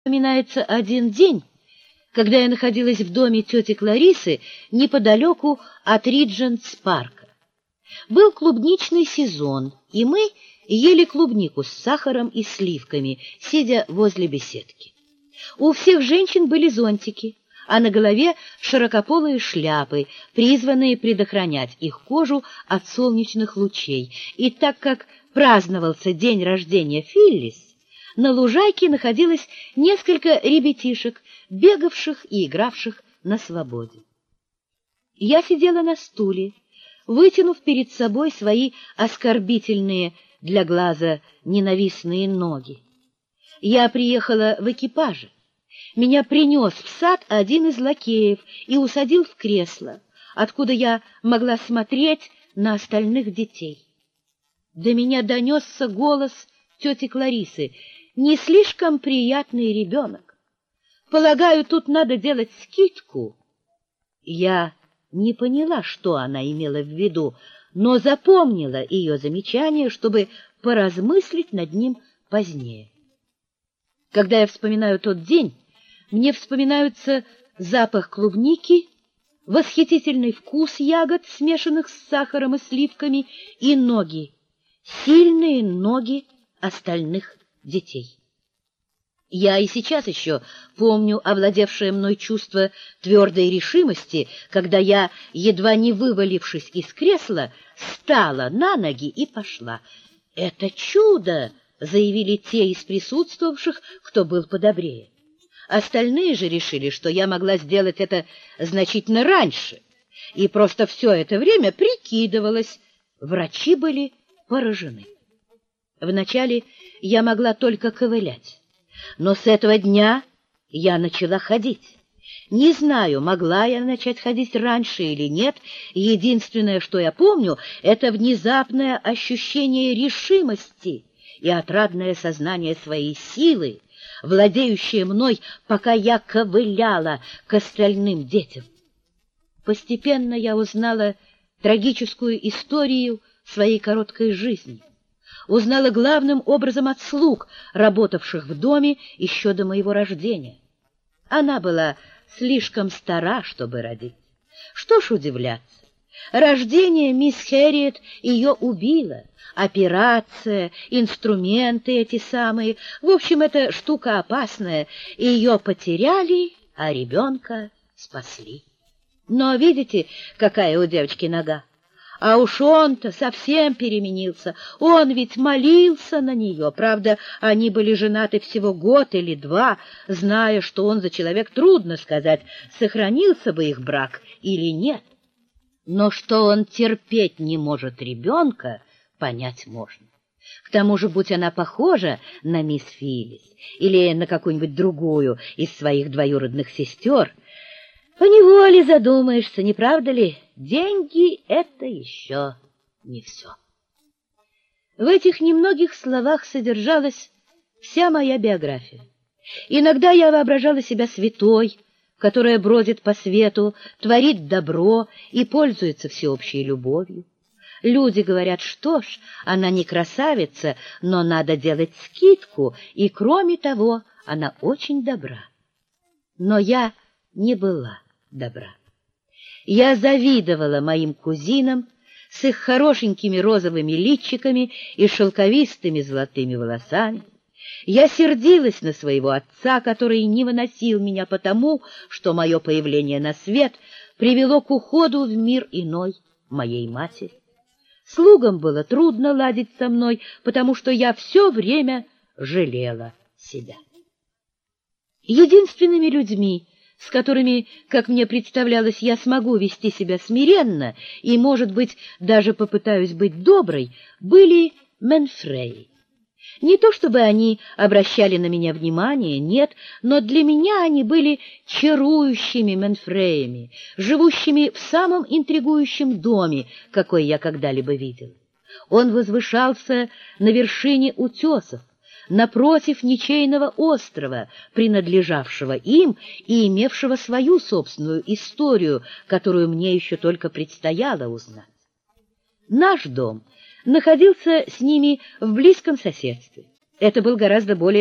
Вспоминается один день, когда я находилась в доме тети Кларисы неподалеку от Риджентс-парка. Был клубничный сезон, и мы ели клубнику с сахаром и сливками, сидя возле беседки. У всех женщин были зонтики, а на голове широкополые шляпы, призванные предохранять их кожу от солнечных лучей. И так как праздновался день рождения Филлис, на лужайке находилось несколько ребятишек, бегавших и игравших на свободе. Я сидела на стуле, вытянув перед собой свои оскорбительные для глаза ненавистные ноги. Я приехала в экипаже. Меня принес в сад один из лакеев и усадил в кресло, откуда я могла смотреть на остальных детей. До меня донесся голос тети Кларисы: «Не слишком приятный ребенок. Полагаю, тут надо делать скидку». Я не поняла, что она имела в виду, но запомнила ее замечание, чтобы поразмыслить над ним позднее. Когда я вспоминаю тот день, мне вспоминаются запах клубники, восхитительный вкус ягод, смешанных с сахаром и сливками, и ноги, сильные ноги остальных детей. Я и сейчас еще помню овладевшее мной чувство твердой решимости, когда я, едва не вывалившись из кресла, встала на ноги и пошла. «Это чудо!» — заявили те из присутствовавших, кто был подобрее. Остальные же решили, что я могла сделать это значительно раньше, и просто все это время прикидывалась. Врачи были поражены. Вначале я могла только ковылять, но с этого дня я начала ходить. Не знаю, могла я начать ходить раньше или нет. Единственное, что я помню, это внезапное ощущение решимости и отрадное сознание своей силы, владеющее мной, пока я ковыляла к остальным детям. Постепенно я узнала трагическую историю своей короткой жизни. Узнала главным образом от слуг, работавших в доме еще до моего рождения. Она была слишком стара, чтобы родить. Что ж удивляться? Рождение мисс Хэрриет ее убило. Операция, инструменты эти самые. В общем, эта штука опасная. Ее потеряли, а ребенка спасли. Но видите, какая у девочки нога? А уж он-то совсем переменился. Он ведь молился на нее. Правда, они были женаты всего год или два. Зная, что он за человек, трудно сказать, сохранился бы их брак или нет. Но что он терпеть не может ребенка, понять можно. К тому же, будь она похожа на мисс Филлис или на какую-нибудь другую из своих двоюродных сестер, поневоле задумаешься, не правда ли? Деньги — это еще не все. В этих немногих словах содержалась вся моя биография. Иногда я воображала себя святой, которая бродит по свету, творит добро и пользуется всеобщей любовью. Люди говорят: что ж, она не красавица, но надо делать скидку, и, кроме того, она очень добра. Но я не была добра. Я завидовала моим кузинам с их хорошенькими розовыми личиками и шелковистыми золотыми волосами. Я сердилась на своего отца, который не выносил меня потому, что мое появление на свет привело к уходу в мир иной моей матери. Слугам было трудно ладить со мной, потому что я все время жалела себя. Единственными людьми, с которыми, как мне представлялось, я смогу вести себя смиренно и, может быть, даже попытаюсь быть доброй, были Менфреи. Не то чтобы они обращали на меня внимание, нет, но для меня они были чарующими Менфреями, живущими в самом интригующем доме, какой я когда-либо видела. Он возвышался на вершине утесов, напротив ничейного острова, принадлежавшего им и имевшего свою собственную историю, которую мне еще только предстояло узнать. Наш дом находился с ними в близком соседстве. Это был гораздо более